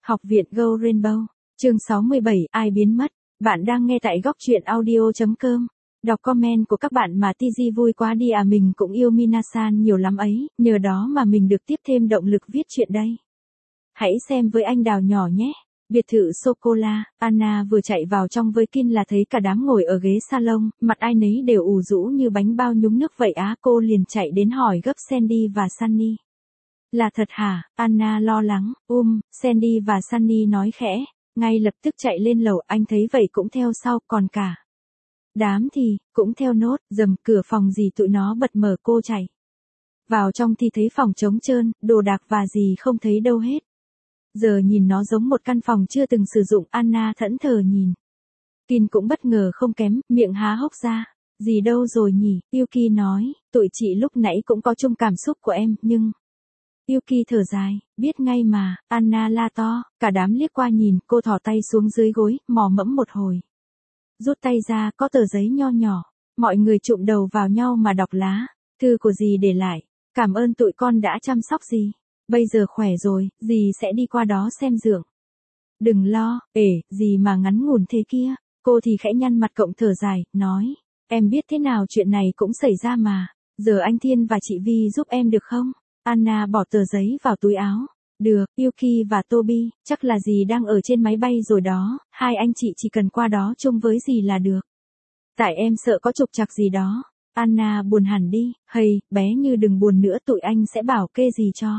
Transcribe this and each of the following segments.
Học viện Go Rainbow, chương 67, ai biến mất. Bạn đang nghe tại góc truyện audio.com. Đọc comment của các bạn mà TG vui quá đi à, mình cũng yêu Minasan nhiều lắm ấy, nhờ đó mà mình được tiếp thêm động lực viết chuyện đây. Hãy xem với anh Đào nhỏ nhé. Biệt thự sô-cô-la, Anna vừa chạy vào trong với Kin là thấy cả đám ngồi ở ghế salon, mặt ai nấy đều ủ rũ như bánh bao nhúng nước vậy á. Cô liền chạy đến hỏi gấp Sandy và Sunny. Là thật hả? Anna lo lắng. Sandy và Sunny nói khẽ. Ngay lập tức chạy lên lầu, anh thấy vậy cũng theo sau, còn cả đám thì cũng theo nốt. Dầm, cửa phòng gì tụi nó bật mở. Cô chạy vào trong thì thấy phòng trống trơn, đồ đạc và gì không thấy đâu hết. Giờ nhìn nó giống một căn phòng chưa từng sử dụng. Anna thẫn thờ nhìn. Kin cũng bất ngờ không kém, miệng há hốc ra. Gì đâu rồi nhỉ? Yuki nói, tụi chị lúc nãy cũng có chung cảm xúc của em, nhưng... Yuki thở dài, biết ngay mà. Anna la to, cả đám liếc qua nhìn, cô thò tay xuống dưới gối, mò mẫm một hồi. Rút tay ra, có tờ giấy nho nhỏ. Mọi người chụm đầu vào nhau mà đọc lá. Thư của dì để lại. Cảm ơn tụi con đã chăm sóc dì. Bây giờ khỏe rồi, dì sẽ đi qua đó xem dượng. Đừng lo, gì mà ngắn ngủn thế kia. Cô thì khẽ nhăn mặt cộng thở dài, nói. Em biết thế nào chuyện này cũng xảy ra mà. Giờ anh Thiên và chị Vi giúp em được không? Anna bỏ tờ giấy vào túi áo. Được, Yuki và Toby, chắc là dì đang ở trên máy bay rồi đó. Hai anh chị chỉ cần qua đó chung với dì là được. Tại em sợ có trục trặc gì đó. Anna buồn hẳn đi. Hay, bé Như đừng buồn nữa, tụi anh sẽ bảo kê dì cho.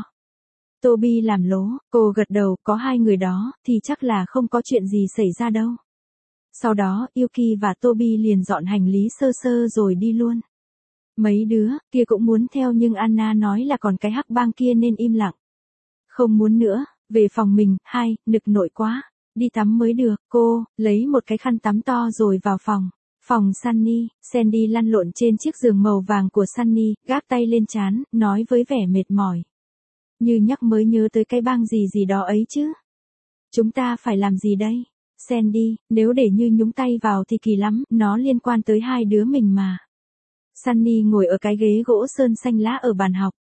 Toby làm lố, cô gật đầu, có hai người đó, thì chắc là không có chuyện gì xảy ra đâu. Sau đó, Yuki và Toby liền dọn hành lý sơ sơ rồi đi luôn. Mấy đứa kia cũng muốn theo nhưng Anna nói là còn cái hắc bang kia nên im lặng. Không muốn nữa, về phòng mình. Nực nội quá, đi tắm mới được. Cô lấy một cái khăn tắm to rồi vào phòng. Phòng Sunny, Sandy lăn lộn trên chiếc giường màu vàng của Sunny, gác tay lên trán, nói với vẻ mệt mỏi. Như nhắc mới nhớ tới cái bang gì đó ấy chứ. Chúng ta phải làm gì đây? Sandy, nếu để Như nhúng tay vào thì kỳ lắm, nó liên quan tới hai đứa mình mà. Sunny ngồi ở cái ghế gỗ sơn xanh lá ở bàn học.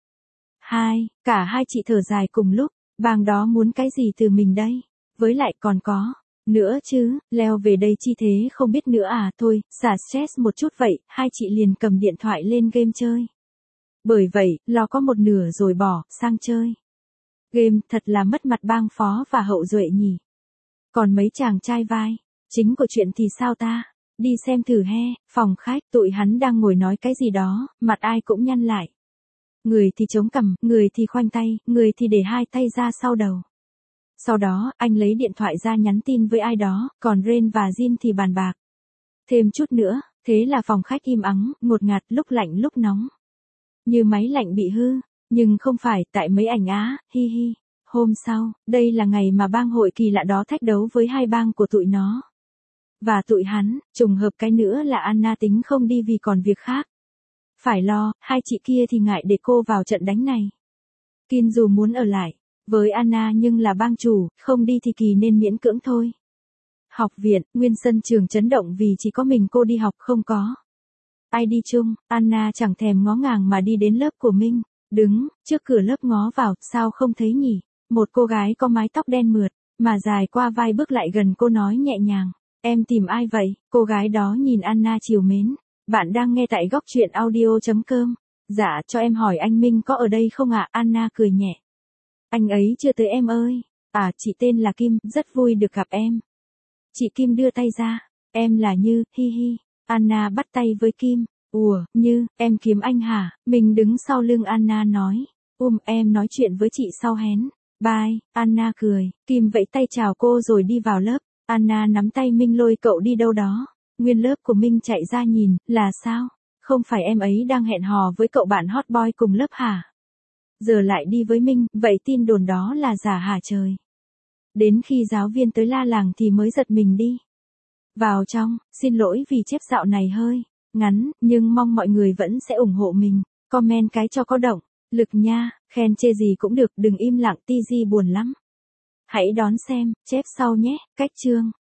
Cả hai chị thở dài cùng lúc, bang đó muốn cái gì từ mình đây? Với lại còn có nữa chứ, leo về đây chi thế không biết nữa à? Thôi, xả stress một chút vậy. Hai chị liền cầm điện thoại lên game chơi. Bởi vậy, lo có một nửa rồi bỏ sang chơi game. Thật là mất mặt bang phó và hậu duệ nhỉ. Còn mấy chàng trai vai chính của chuyện thì sao ta? Đi xem thử he. Phòng khách, tụi hắn đang ngồi nói cái gì đó, mặt ai cũng nhăn lại. Người thì chống cằm, người thì khoanh tay, người thì để hai tay ra sau đầu. Sau đó, anh lấy điện thoại ra nhắn tin với ai đó, còn Ren và Jin thì bàn bạc. Thêm chút nữa, thế là phòng khách im ắng, ngột ngạt, lúc lạnh lúc nóng. Như máy lạnh bị hư, nhưng không phải, tại mấy ảnh á, hi. Hôm sau, đây là ngày mà bang hội kỳ lạ đó thách đấu với hai bang của tụi nó. Và tụi hắn, trùng hợp cái nữa là Anna tính không đi vì còn việc khác. Phải lo, hai chị kia thì ngại để cô vào trận đánh này. Kin dù muốn ở lại với Anna nhưng là bang chủ, không đi thì kỳ nên miễn cưỡng thôi. Học viện, nguyên sân trường chấn động vì chỉ có mình cô đi học, không có ai đi chung. Anna chẳng thèm ngó ngàng mà đi đến lớp của mình, đứng trước cửa lớp ngó vào, sao không thấy nhỉ? Một cô gái có mái tóc đen mượt mà dài qua vai bước lại gần cô nói nhẹ nhàng. Em tìm ai vậy? Cô gái đó nhìn Anna trìu mến. Bạn đang nghe tại góc truyện audio.com. Dạ, cho em hỏi anh Minh có ở đây không ạ? Anna cười nhẹ. Anh ấy chưa tới em ơi. À, chị tên là Kim, rất vui được gặp em. Chị Kim đưa tay ra. Em là Như, hi. Anna bắt tay với Kim. Ủa, Như, em kiếm anh hả? Mình đứng sau lưng Anna nói. Em nói chuyện với chị sau hén. Bye, Anna cười. Kim vẫy tay chào cô rồi đi vào lớp. Anna nắm tay Minh lôi cậu đi đâu đó. Nguyên lớp của Minh chạy ra nhìn, là sao? Không phải em ấy đang hẹn hò với cậu bạn hot boy cùng lớp hả? Giờ lại đi với Minh, vậy tin đồn đó là giả hả trời? Đến khi giáo viên tới la làng thì mới giật mình đi. Vào trong, xin lỗi vì chép dạo này hơi ngắn, nhưng mong mọi người vẫn sẽ ủng hộ mình. Comment cái cho có động lực nha, khen chê gì cũng được, đừng im lặng, TG buồn lắm. Hãy đón xem, chép sau nhé, cách chương.